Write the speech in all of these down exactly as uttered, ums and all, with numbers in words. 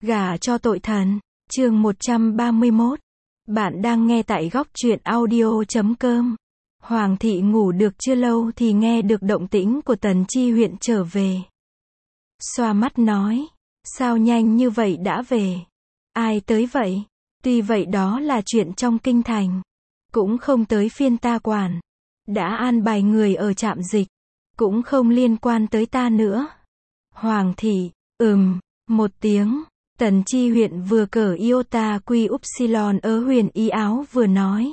Gả cho tội thần. Chương một trăm ba mươi mốt. Bạn đang nghe tại góc truyện audio chấm com. Hoàng thị ngủ được chưa lâu thì nghe được động tĩnh của Tần Chi huyện trở về. Xoa mắt nói, sao nhanh như vậy đã về? Ai tới vậy? Tuy vậy đó là chuyện trong kinh thành, cũng không tới phiên ta quản. Đã an bài người ở trạm dịch, cũng không liên quan tới ta nữa. Hoàng thị, ừm, một tiếng. Tần Chi huyện vừa cởi iota quy upsilon ở huyền y áo vừa nói.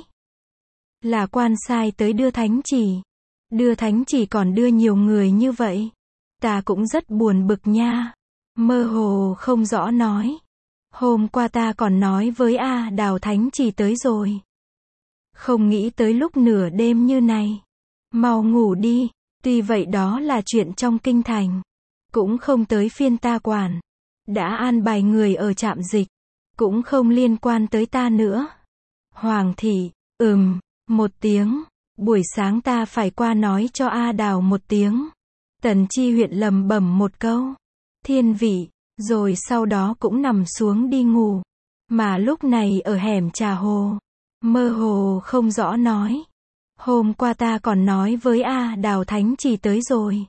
Là quan sai tới đưa thánh chỉ. Đưa thánh chỉ còn đưa nhiều người như vậy. Ta cũng rất buồn bực nha. Mơ hồ không rõ nói. Hôm qua ta còn nói với A Đào thánh chỉ tới rồi. Không nghĩ tới lúc nửa đêm như này. Mau ngủ đi. Tuy vậy đó là chuyện trong kinh thành, cũng không tới phiên ta quản. Đã an bài người ở trạm dịch, cũng không liên quan tới ta nữa. Hoàng thị, ừm, một tiếng. Buổi sáng ta phải qua nói cho A Đào một tiếng. Tần Chi huyện lầm bẩm một câu. Thiên vị, rồi sau đó cũng nằm xuống đi ngủ. Mà lúc này ở hẻm trà hồ, mơ hồ không rõ nói. Hôm qua ta còn nói với A Đào thánh chỉ tới rồi.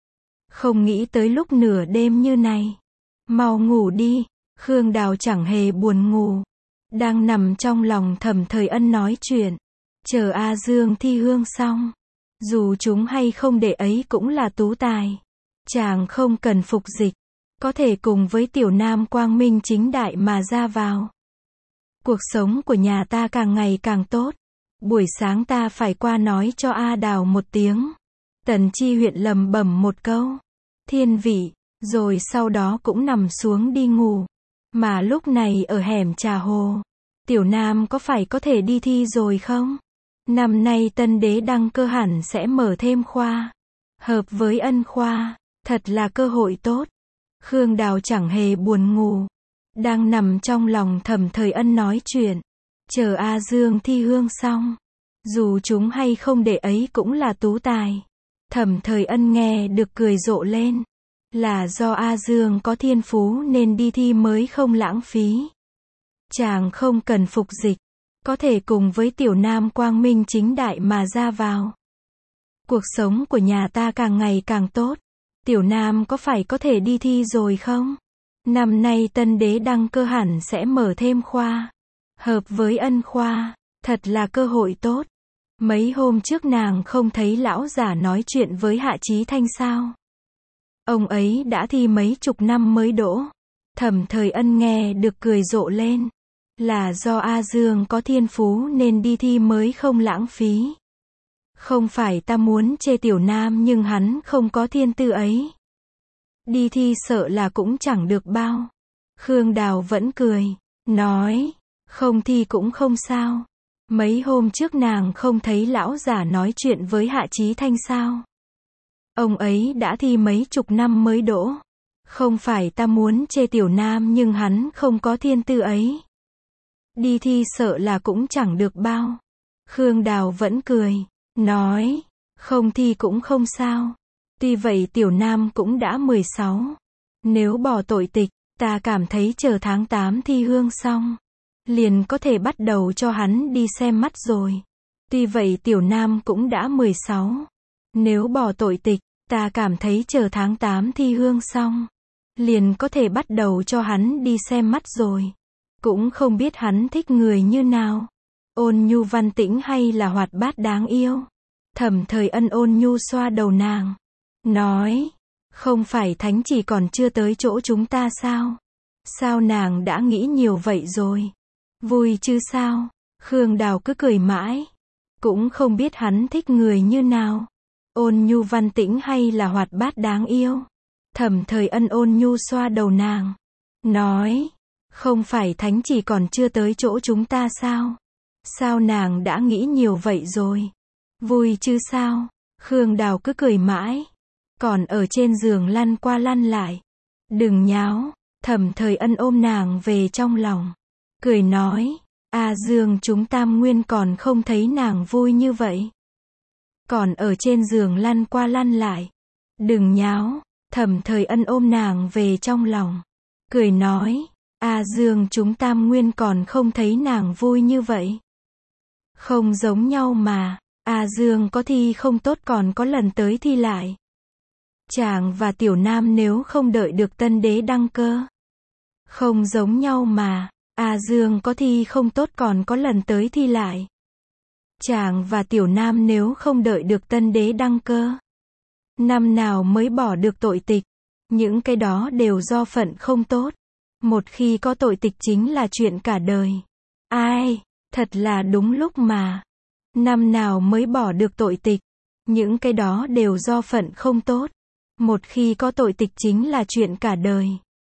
Không nghĩ tới lúc nửa đêm như này. Mau ngủ đi. Khương Đào chẳng hề buồn ngủ. Đang nằm trong lòng Thẩm Thời Ân nói chuyện. Chờ A Dương thi hương xong. Dù chúng hay không để ấy cũng là tú tài. Chàng không cần phục dịch. Có thể cùng với tiểu nam quang minh chính đại mà ra vào. Cuộc sống của nhà ta càng ngày càng tốt. Buổi sáng ta phải qua nói cho A Đào một tiếng. Tần Chi huyện lầm bẩm một câu. Thiên vị, rồi sau đó cũng nằm xuống đi ngủ. Mà lúc này ở hẻm trà hồ, tiểu nam có phải có thể đi thi rồi không? Năm nay tân đế đăng cơ hẳn sẽ mở thêm khoa. Hợp với ân khoa, thật là cơ hội tốt. Khương Đào chẳng hề buồn ngủ. Đang nằm trong lòng Thẩm Thời Ân nói chuyện. Chờ A Dương thi hương xong. Dù chúng hay không để ấy cũng là tú tài. Thẩm Thời Ân nghe được cười rộ lên. Là do A Dương có thiên phú nên đi thi mới không lãng phí. Chàng không cần phục dịch. Có thể cùng với tiểu nam quang minh chính đại mà ra vào. Cuộc sống của nhà ta càng ngày càng tốt. Tiểu nam có phải có thể đi thi rồi không? Năm nay tân đế đăng cơ hẳn sẽ mở thêm khoa. Hợp với ân khoa, thật là cơ hội tốt. Mấy hôm trước nàng không thấy lão giả nói chuyện với Hạ Chí Thanh sao? Ông ấy đã thi mấy chục năm mới đỗ. Thẩm Thời Ân nghe được cười rộ lên. Là do A Dương có thiên phú nên đi thi mới không lãng phí. Không phải ta muốn chê tiểu nam nhưng hắn không có thiên tư ấy. Đi thi sợ là cũng chẳng được bao. Khương Đào vẫn cười, nói, không thi cũng không sao. Mấy hôm trước nàng không thấy lão giả nói chuyện với Hạ Chí Thanh sao? Ông ấy đã thi mấy chục năm mới đỗ. Không phải ta muốn chê tiểu nam nhưng hắn không có thiên tư ấy. Đi thi sợ là cũng chẳng được bao. Khương Đào vẫn cười, nói, không thi cũng không sao. Tuy vậy tiểu nam cũng đã mười sáu. Nếu bỏ tội tịch, ta cảm thấy chờ tháng tám thi hương xong. Liền có thể bắt đầu cho hắn đi xem mắt rồi. Tuy vậy tiểu nam cũng đã mười sáu. Nếu bỏ tội tịch, ta cảm thấy chờ tháng tám thi hương xong. Liền có thể bắt đầu cho hắn đi xem mắt rồi. Cũng không biết hắn thích người như nào. Ôn nhu văn tĩnh hay là hoạt bát đáng yêu. Thẩm Thời Ân ôn nhu xoa đầu nàng. Nói, không phải thánh chỉ còn chưa tới chỗ chúng ta sao? Sao nàng đã nghĩ nhiều vậy rồi? Vui chứ sao? Khương Đào cứ cười mãi. Cũng không biết hắn thích người như nào. Ôn nhu văn tĩnh hay là hoạt bát đáng yêu. Thẩm Thời Ân ôn nhu xoa đầu nàng. Nói, không phải thánh chỉ còn chưa tới chỗ chúng ta sao? Sao nàng đã nghĩ nhiều vậy rồi? Vui chứ sao? Khương Đào cứ cười mãi. Còn ở trên giường lăn qua lăn lại. Đừng nháo. Thẩm Thời Ân ôm nàng về trong lòng. Cười nói, A Dương chúng tam nguyên còn không thấy nàng vui như vậy. Còn ở trên giường lăn qua lăn lại. Đừng nháo. Thẩm Thời Ân ôm nàng về trong lòng. Cười nói, A Dương chúng Tam Nguyên còn không thấy nàng vui như vậy. Không giống nhau mà, A Dương có thi không tốt còn có lần tới thi lại. Chàng và Tiểu Nam nếu không đợi được tân đế đăng cơ. Không giống nhau mà, A Dương có thi không tốt còn có lần tới thi lại. Chàng và Tiểu Nam nếu không đợi được tân đế đăng cơ. Năm nào mới bỏ được tội tịch. Những cái đó đều do phận không tốt. Một khi có tội tịch chính là chuyện cả đời. Ai, thật là đúng lúc mà. Năm nào mới bỏ được tội tịch. Những cái đó đều do phận không tốt. Một khi có tội tịch chính là chuyện cả đời.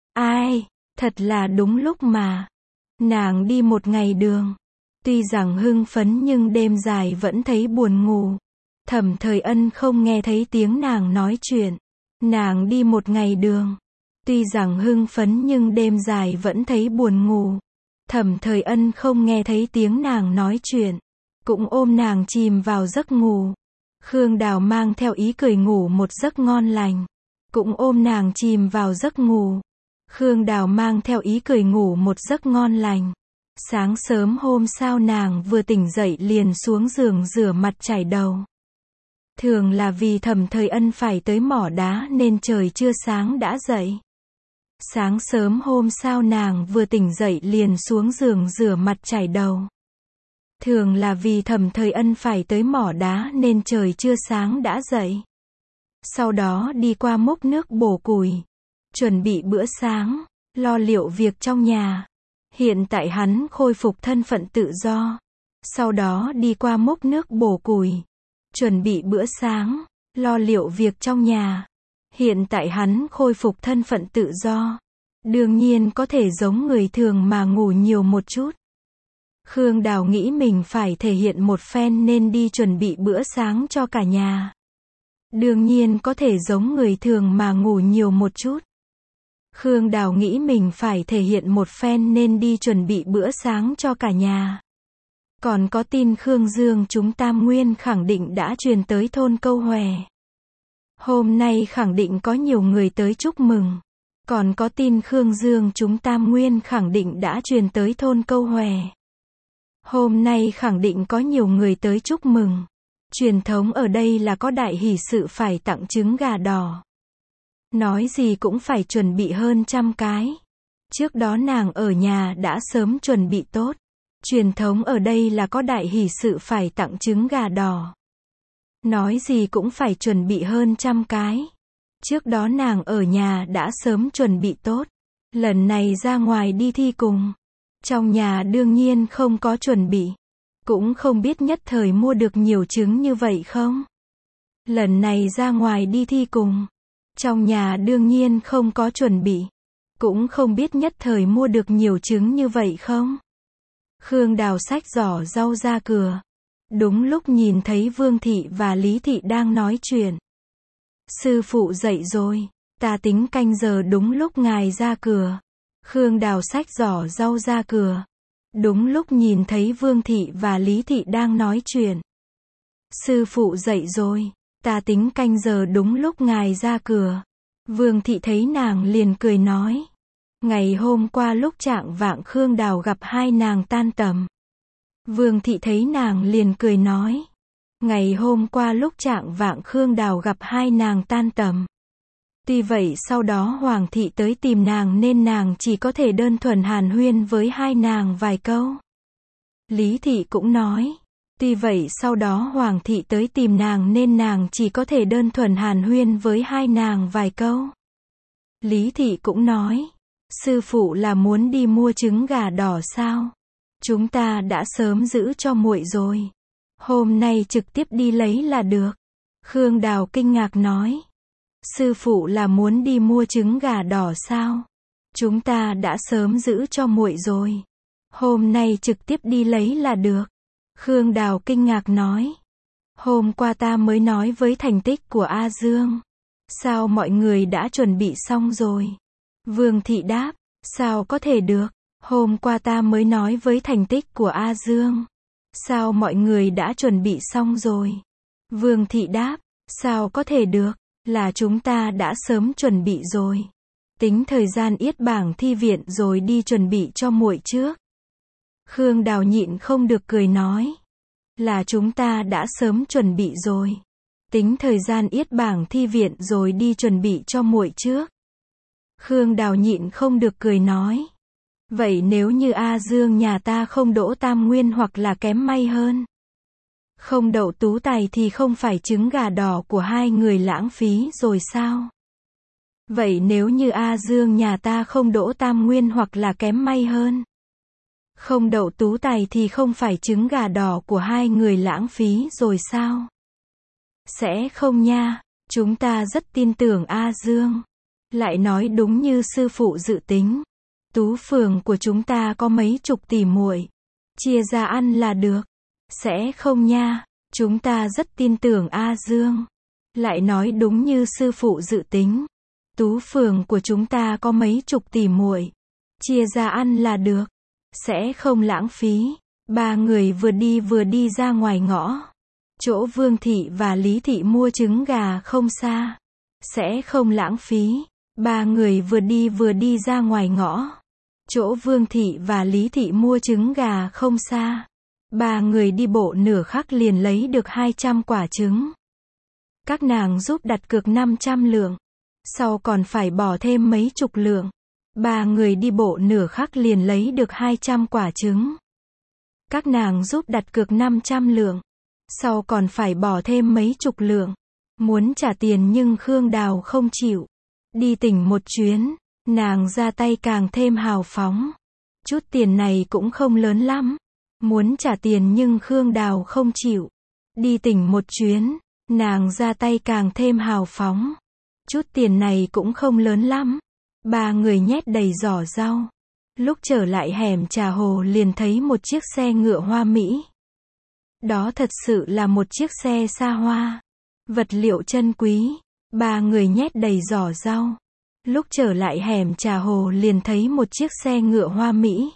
Ai, thật là đúng lúc mà. Nàng đi một ngày đường. Tuy rằng hưng phấn nhưng đêm dài vẫn thấy buồn ngủ. Thẩm Thời Ân không nghe thấy tiếng nàng nói chuyện. Nàng đi một ngày đường. Tuy rằng hưng phấn nhưng đêm dài vẫn thấy buồn ngủ. Thẩm Thời Ân không nghe thấy tiếng nàng nói chuyện. Cũng ôm nàng chìm vào giấc ngủ. Khương Đào mang theo ý cười ngủ một giấc ngon lành. Cũng ôm nàng chìm vào giấc ngủ. Khương Đào mang theo ý cười ngủ một giấc ngon lành. Sáng sớm hôm sau nàng vừa tỉnh dậy liền xuống giường rửa mặt chải đầu. Thường là vì Thẩm Thời Ân phải tới mỏ đá nên trời chưa sáng đã dậy. Sáng sớm hôm sau nàng vừa tỉnh dậy liền xuống giường rửa mặt chải đầu. Thường là vì Thẩm Thời Ân phải tới mỏ đá nên trời chưa sáng đã dậy. Sau đó đi qua múc nước bổ củi. Chuẩn bị bữa sáng, lo liệu việc trong nhà. Hiện tại hắn khôi phục thân phận tự do. Sau đó đi qua múc nước bổ củi. Chuẩn bị bữa sáng, lo liệu việc trong nhà. Hiện tại hắn khôi phục thân phận tự do. Đương nhiên có thể giống người thường mà ngủ nhiều một chút. Khương Đào nghĩ mình phải thể hiện một phen nên đi chuẩn bị bữa sáng cho cả nhà. Đương nhiên có thể giống người thường mà ngủ nhiều một chút. Khương Đào nghĩ mình phải thể hiện một phen nên đi chuẩn bị bữa sáng cho cả nhà. Còn có tin Khương Dương chúng Tam Nguyên khẳng định đã truyền tới thôn Câu Hòe. Hôm nay khẳng định có nhiều người tới chúc mừng. Còn có tin Khương Dương chúng Tam Nguyên khẳng định đã truyền tới thôn Câu Hòe. Hôm nay khẳng định có nhiều người tới chúc mừng. Truyền thống ở đây là có đại hỷ sự phải tặng trứng gà đỏ. Nói gì cũng phải chuẩn bị hơn trăm cái. Trước đó nàng ở nhà đã sớm chuẩn bị tốt. Truyền thống ở đây là có đại hỷ sự phải tặng trứng gà đỏ. Nói gì cũng phải chuẩn bị hơn trăm cái. Trước đó nàng ở nhà đã sớm chuẩn bị tốt. Lần này ra ngoài đi thi cùng. Trong nhà đương nhiên không có chuẩn bị. Cũng không biết nhất thời mua được nhiều trứng như vậy không. Lần này ra ngoài đi thi cùng. Trong nhà đương nhiên không có chuẩn bị. Cũng không biết nhất thời mua được nhiều trứng như vậy không. Khương Đào xách giỏ rau ra cửa. Đúng lúc nhìn thấy Vương Thị và Lý Thị đang nói chuyện. Sư phụ dậy rồi, ta tính canh giờ đúng lúc ngài ra cửa. Khương Đào xách giỏ rau ra cửa. Đúng lúc nhìn thấy Vương Thị và Lý Thị đang nói chuyện. Sư phụ dậy rồi, ta tính canh giờ đúng lúc ngài ra cửa. Vương Thị thấy nàng liền cười nói. Ngày hôm qua lúc trạng vạng Khương Đào gặp hai nàng tan tầm. Vương Thị thấy nàng liền cười nói. Ngày hôm qua lúc trạng vạng Khương Đào gặp hai nàng tan tầm. Tuy vậy sau đó Hoàng Thị tới tìm nàng nên nàng chỉ có thể đơn thuần hàn huyên với hai nàng vài câu. Lý Thị cũng nói. Tuy vậy sau đó Hoàng Thị tới tìm nàng nên nàng chỉ có thể đơn thuần hàn huyên với hai nàng vài câu. Lý Thị cũng nói. Sư phụ là muốn đi mua trứng gà đỏ sao? Chúng ta đã sớm giữ cho muội rồi. Hôm nay trực tiếp đi lấy là được. Khương Đào kinh ngạc nói. Sư phụ là muốn đi mua trứng gà đỏ sao? Chúng ta đã sớm giữ cho muội rồi. Hôm nay trực tiếp đi lấy là được. Khương Đào kinh ngạc nói. Hôm qua ta mới nói với thành tích của A Dương. Sao mọi người đã chuẩn bị xong rồi? Vương Thị đáp. Sao có thể được? Hôm qua ta mới nói với thành tích của A Dương. Sao mọi người đã chuẩn bị xong rồi? Vương Thị đáp. Sao có thể được? Là chúng ta đã sớm chuẩn bị rồi. Tính thời gian yết bảng thi viện rồi đi chuẩn bị cho muội trước. Khương Đào nhịn không được cười nói. Là chúng ta đã sớm chuẩn bị rồi. Tính thời gian yết bảng thi viện rồi đi chuẩn bị cho muội trước. Khương Đào nhịn không được cười nói. Vậy nếu như A Dương nhà ta không đỗ tam nguyên hoặc là kém may hơn, không đậu tú tài thì không phải trứng gà đỏ của hai người lãng phí rồi sao? Vậy nếu như A Dương nhà ta không đỗ tam nguyên hoặc là kém may hơn, không đậu tú tài thì không phải trứng gà đỏ của hai người lãng phí rồi sao? Sẽ không nha, chúng ta rất tin tưởng A Dương. Lại nói đúng như sư phụ dự tính. Tú phường của chúng ta có mấy chục tỷ muội, chia ra ăn là được. Sẽ không nha, chúng ta rất tin tưởng A Dương. Lại nói đúng như sư phụ dự tính. Tú phường của chúng ta có mấy chục tỷ muội, chia ra ăn là được. Sẽ không lãng phí. Ba người vừa đi vừa đi ra ngoài ngõ. Chỗ Vương Thị và Lý Thị mua trứng gà không xa. Sẽ không lãng phí. Ba người vừa đi vừa đi ra ngoài ngõ. Chỗ Vương Thị và Lý Thị mua trứng gà không xa. Ba người đi bộ nửa khắc liền lấy được hai trăm quả trứng. Các nàng giúp đặt cược năm trăm lượng. Sau còn phải bỏ thêm mấy chục lượng. Ba người đi bộ nửa khắc liền lấy được hai trăm quả trứng. Các nàng giúp đặt cược năm trăm lượng. Sau còn phải bỏ thêm mấy chục lượng. Muốn trả tiền nhưng Khương Đào không chịu. Đi tỉnh một chuyến, nàng ra tay càng thêm hào phóng. Chút tiền này cũng không lớn lắm. Muốn trả tiền nhưng Khương Đào không chịu. Đi tỉnh một chuyến, nàng ra tay càng thêm hào phóng. Chút tiền này cũng không lớn lắm. Ba người nhét đầy giỏ rau. Lúc trở lại hẻm Trà Hồ liền thấy một chiếc xe ngựa hoa mỹ. Đó thật sự là một chiếc xe xa hoa. Vật liệu chân quý. Ba người nhét đầy giỏ rau. Lúc trở lại hẻm Trà Hồ liền thấy một chiếc xe ngựa hoa mỹ.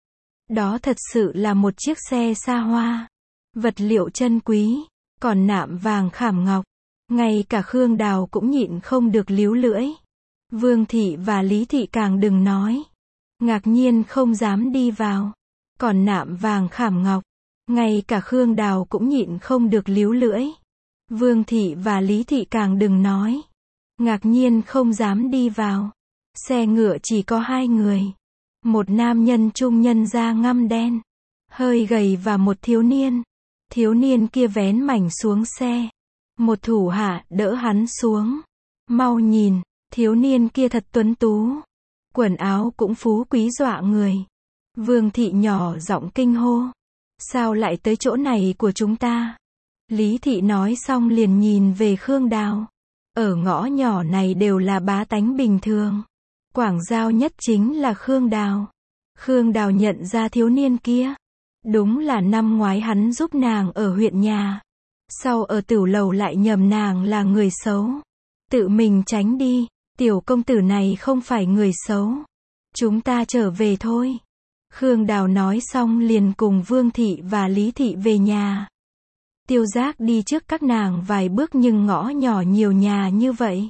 Đó thật sự là một chiếc xe xa hoa. Vật liệu chân quý. Còn nạm vàng khảm ngọc. Ngay cả Khương Đào cũng nhịn không được líu lưỡi. Vương Thị và Lý Thị càng đừng nói. Ngạc nhiên không dám đi vào. Còn nạm vàng khảm ngọc. Ngay cả Khương Đào cũng nhịn không được líu lưỡi. Vương Thị và Lý Thị càng đừng nói. Ngạc nhiên không dám đi vào. Xe ngựa chỉ có hai người. Một nam nhân trung nhân da ngăm đen, hơi gầy và một thiếu niên. Thiếu niên kia vén mảnh xuống xe. Một thủ hạ đỡ hắn xuống. Mau nhìn, thiếu niên kia thật tuấn tú. Quần áo cũng phú quý dọa người. Vương Thị nhỏ giọng kinh hô. Sao lại tới chỗ này của chúng ta? Lý Thị nói xong liền nhìn về Khương Đào. Ở ngõ nhỏ này đều là bá tánh bình thường. Quảng giao nhất chính là Khương Đào. Khương Đào nhận ra thiếu niên kia. Đúng là năm ngoái hắn giúp nàng ở huyện nhà. Sau ở tửu lầu lại nhầm nàng là người xấu. Tự mình tránh đi. Tiểu công tử này không phải người xấu. Chúng ta trở về thôi. Khương Đào nói xong liền cùng Vương Thị và Lý Thị về nhà. Tiêu Giác đi trước các nàng vài bước nhưng ngõ nhỏ nhiều nhà như vậy.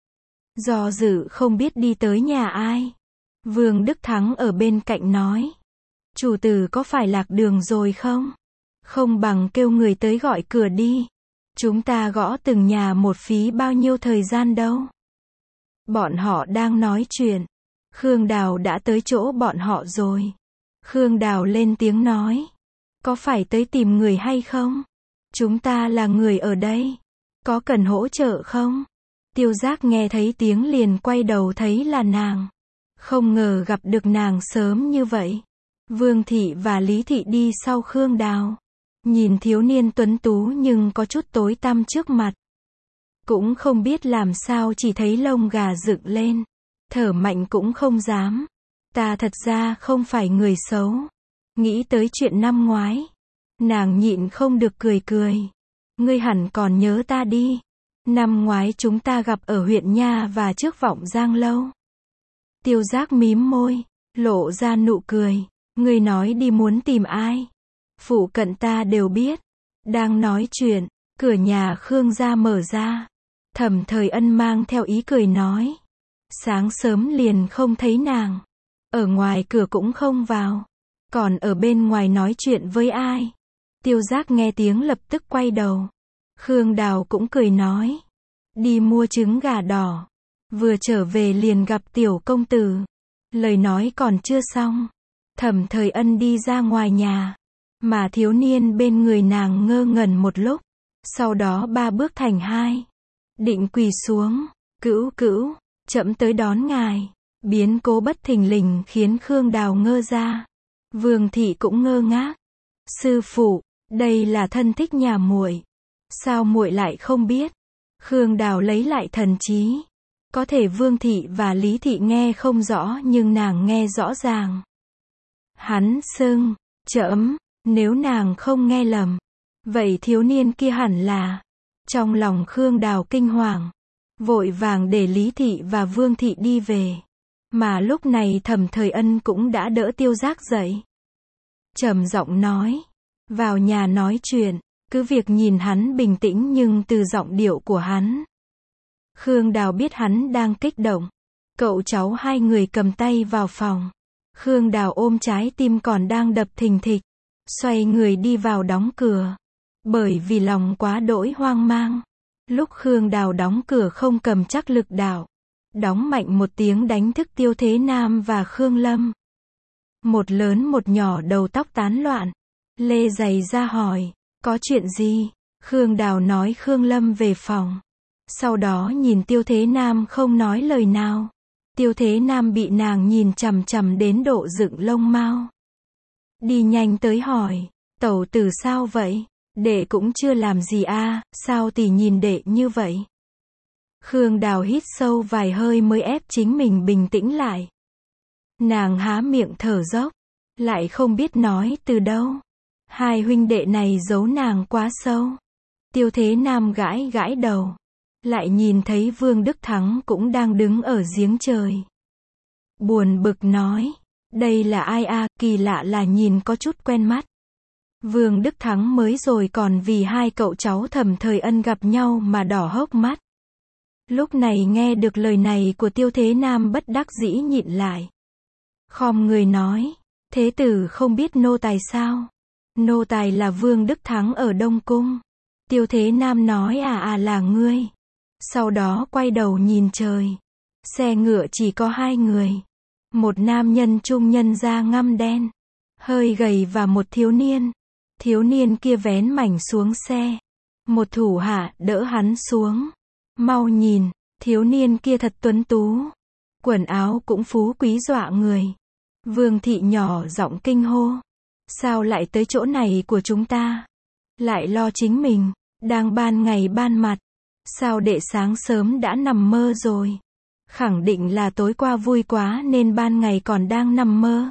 Do dự không biết đi tới nhà ai. Vương Đức Thắng ở bên cạnh nói. Chủ tử có phải lạc đường rồi không? Không bằng kêu người tới gọi cửa đi. Chúng ta gõ từng nhà một phí bao nhiêu thời gian đâu. Bọn họ đang nói chuyện. Khương Đào đã tới chỗ bọn họ rồi. Khương Đào lên tiếng nói. Có phải tới tìm người hay không? Chúng ta là người ở đây. Có cần hỗ trợ không? Tiêu Giác nghe thấy tiếng liền quay đầu thấy là nàng. Không ngờ gặp được nàng sớm như vậy. Vương Thị và Lý Thị đi sau Khương Đào. Nhìn thiếu niên tuấn tú nhưng có chút tối tăm trước mặt. Cũng không biết làm sao chỉ thấy lông gà dựng lên. Thở mạnh cũng không dám. Ta thật ra không phải người xấu. Nghĩ tới chuyện năm ngoái. Nàng nhịn không được cười cười. Ngươi hẳn còn nhớ ta đi. Năm ngoái chúng ta gặp ở huyện Nha và trước Vọng Giang lâu. Tiêu Giác mím môi, lộ ra nụ cười. Ngươi nói đi muốn tìm ai? Phụ cận ta đều biết. Đang nói chuyện, cửa nhà Khương gia mở ra. Thẩm Thời Ân mang theo ý cười nói. Sáng sớm liền không thấy nàng. Ở ngoài cửa cũng không vào. Còn ở bên ngoài nói chuyện với ai. Tiêu Giác nghe tiếng lập tức quay đầu. Khương Đào cũng cười nói. Đi mua trứng gà đỏ. Vừa trở về liền gặp tiểu công tử. Lời nói còn chưa xong. Thẩm Thời Ân đi ra ngoài nhà. Mà thiếu niên bên người nàng ngơ ngẩn một lúc. Sau đó ba bước thành hai. Định quỳ xuống. Cữu cữu, trẫm tới đón ngài. Biến cố bất thình lình khiến Khương Đào ngơ ra. Vương thị cũng ngơ ngác. Sư phụ, đây là thân thích nhà muội. Sao muội lại không biết? Khương Đào lấy lại thần trí. Có thể Vương thị và Lý thị nghe không rõ nhưng nàng nghe rõ ràng. Hắn xưng, trẫm, nếu nàng không nghe lầm. Vậy thiếu niên kia hẳn là. Trong lòng Khương Đào kinh hoàng. Vội vàng để Lý thị và Vương thị đi về. Mà lúc này Thẩm Thời Ân cũng đã đỡ Tiêu Giác dậy. Trầm giọng nói. Vào nhà nói chuyện. Cứ việc nhìn hắn bình tĩnh nhưng từ giọng điệu của hắn. Khương Đào biết hắn đang kích động. Cậu cháu hai người cầm tay vào phòng. Khương Đào ôm trái tim còn đang đập thình thịch. Xoay người đi vào đóng cửa. Bởi vì lòng quá đỗi hoang mang. Lúc Khương Đào đóng cửa không cầm chắc lực đạo. Đóng mạnh một tiếng đánh thức Tiêu Thế Nam và Khương Lâm. Một lớn một nhỏ đầu tóc tán loạn. Lê giày ra hỏi. Có chuyện gì? Khương Đào nói Khương Lâm về phòng. Sau đó nhìn Tiêu Thế Nam không nói lời nào. Tiêu Thế Nam bị nàng nhìn chằm chằm đến độ dựng lông mao. Đi nhanh tới hỏi. Tẩu tử sao vậy? Đệ cũng chưa làm gì a, à, sao tỷ nhìn đệ như vậy? Khương Đào hít sâu vài hơi mới ép chính mình bình tĩnh lại. Nàng há miệng thở dốc. Lại không biết nói từ đâu. Hai huynh đệ này giấu nàng quá sâu. Tiêu Thế Nam gãi gãi đầu. Lại nhìn thấy Vương Đức Thắng cũng đang đứng ở giếng trời. Buồn bực nói. Đây là ai a, à, kỳ lạ là nhìn có chút quen mắt. Vương Đức Thắng mới rồi còn vì hai cậu cháu Thẩm Thời Ân gặp nhau mà đỏ hốc mắt. Lúc này nghe được lời này của Tiêu Thế Nam bất đắc dĩ nhịn lại. Khom người nói. Thế tử không biết nô tài sao? Nô tài là Vương Đức Thắng ở Đông Cung. Tiêu Thế Nam nói à à là ngươi. Sau đó quay đầu nhìn trời. Xe ngựa chỉ có hai người. Một nam nhân trung nhân da ngăm đen. Hơi gầy và một thiếu niên. Thiếu niên kia vén mảnh xuống xe. Một thủ hạ đỡ hắn xuống. Mau nhìn, thiếu niên kia thật tuấn tú. Quần áo cũng phú quý dọa người. Vương thị nhỏ giọng kinh hô. Sao lại tới chỗ này của chúng ta? Lại lo chính mình, đang ban ngày ban mặt. Sao đệ sáng sớm đã nằm mơ rồi? Khẳng định là tối qua vui quá nên ban ngày còn đang nằm mơ.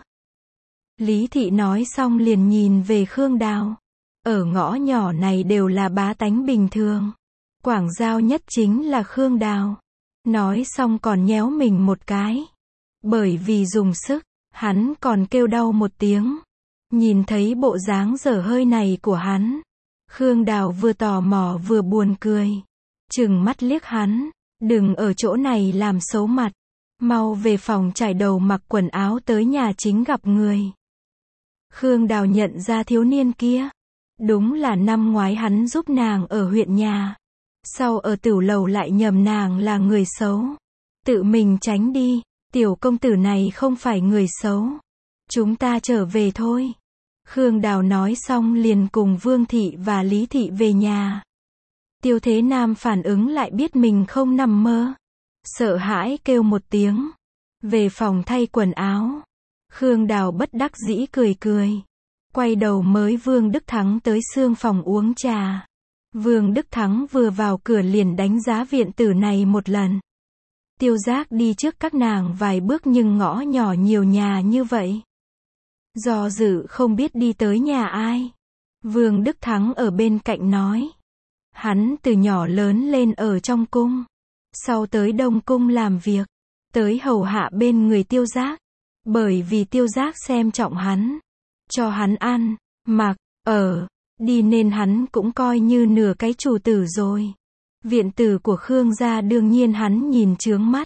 Lý thị nói xong liền nhìn về Khương Đào. Ở ngõ nhỏ này đều là bá tánh bình thường. Quảng giao nhất chính là Khương Đào. Nói xong còn nhéo mình một cái. Bởi vì dùng sức, hắn còn kêu đau một tiếng. Nhìn thấy bộ dáng dở hơi này của hắn. Khương Đào vừa tò mò vừa buồn cười. Trừng mắt liếc hắn. Đừng ở chỗ này làm xấu mặt. Mau về phòng trải đầu mặc quần áo tới nhà chính gặp người. Khương Đào nhận ra thiếu niên kia. Đúng là năm ngoái hắn giúp nàng ở huyện nhà. Sau ở tửu lầu lại nhầm nàng là người xấu. Tự mình tránh đi. Tiểu công tử này không phải người xấu. Chúng ta trở về thôi. Khương Đào nói xong liền cùng Vương thị và Lý thị về nhà. Tiêu Thế Nam phản ứng lại biết mình không nằm mơ. Sợ hãi kêu một tiếng. Về phòng thay quần áo. Khương Đào bất đắc dĩ cười cười. Quay đầu mới Vương Đức Thắng tới xương phòng uống trà. Vương Đức Thắng vừa vào cửa liền đánh giá viện tử này một lần. Tiêu Giác đi trước các nàng vài bước nhưng ngõ nhỏ nhiều nhà như vậy. Do dự không biết đi tới nhà ai. Vương Đức Thắng ở bên cạnh nói. Hắn từ nhỏ lớn lên ở trong cung. Sau tới Đông Cung làm việc. Tới hầu hạ bên người Tiêu Giác. Bởi vì Tiêu Giác xem trọng hắn. Cho hắn ăn, mặc, ở, đi nên hắn cũng coi như nửa cái chủ tử rồi. Viện tử của Khương gia đương nhiên hắn nhìn chướng mắt.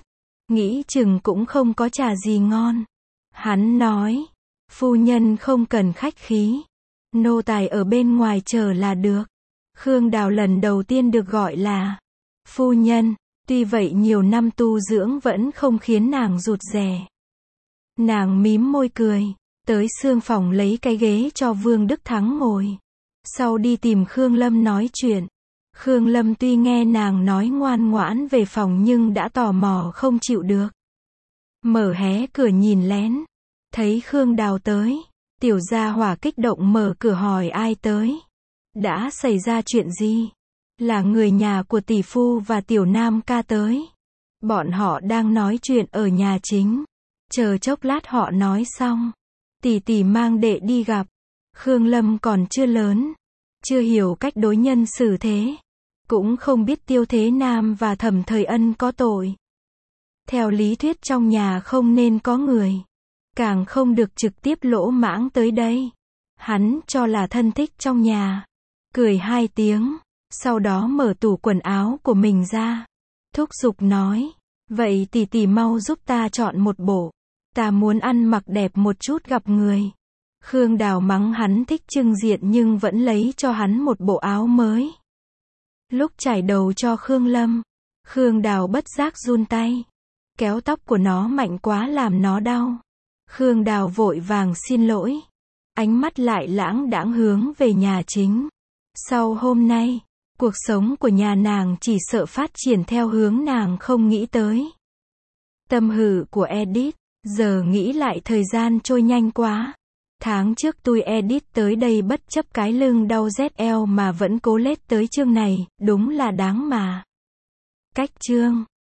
nghĩ chừng cũng không có trà gì ngon. Hắn nói, phu nhân không cần khách khí, nô tài ở bên ngoài chờ là được. Khương Đào lần đầu tiên được gọi là phu nhân, tuy vậy nhiều năm tu dưỡng vẫn không khiến nàng rụt rè. Nàng mím môi cười, tới xương phòng lấy cái ghế cho Vương Đức Thắng ngồi. Sau đi tìm Khương Lâm nói chuyện. Khương Lâm tuy nghe nàng nói ngoan ngoãn về phòng nhưng đã tò mò không chịu được. Mở hé cửa nhìn lén, thấy Khương Đào tới, tiểu gia hỏa kích động mở cửa hỏi ai tới. Đã xảy ra chuyện gì? Là người nhà của tỷ phu và tiểu nam ca tới. Bọn họ đang nói chuyện ở nhà chính. Chờ chốc lát họ nói xong, tỷ tỷ mang đệ đi gặp. Khương Lâm còn chưa lớn, chưa hiểu cách đối nhân xử thế, cũng không biết Tiêu Thế Nam và Thẩm Thời Ân có tội. Theo lý thuyết trong nhà không nên có người, càng không được trực tiếp lỗ mãng tới đây. Hắn cho là thân thích trong nhà, cười hai tiếng, sau đó mở tủ quần áo của mình ra, thúc giục nói, vậy tỷ tỷ mau giúp ta chọn một bộ, ta muốn ăn mặc đẹp một chút gặp người. Khương Đào mắng hắn thích trưng diện nhưng vẫn lấy cho hắn một bộ áo mới. Lúc chải đầu cho Khương Lâm, Khương Đào bất giác run tay, kéo tóc của nó mạnh quá làm nó đau. Khương Đào vội vàng xin lỗi, ánh mắt lại lãng đãng hướng về nhà chính. Sau hôm nay, cuộc sống của nhà nàng chỉ sợ phát triển theo hướng nàng không nghĩ tới. Tâm hử của Edit, giờ nghĩ lại thời gian trôi nhanh quá. Tháng trước tôi Edit tới đây bất chấp cái lưng đau rét eo mà vẫn cố lết tới chương này, đúng là đáng mà. Cách chương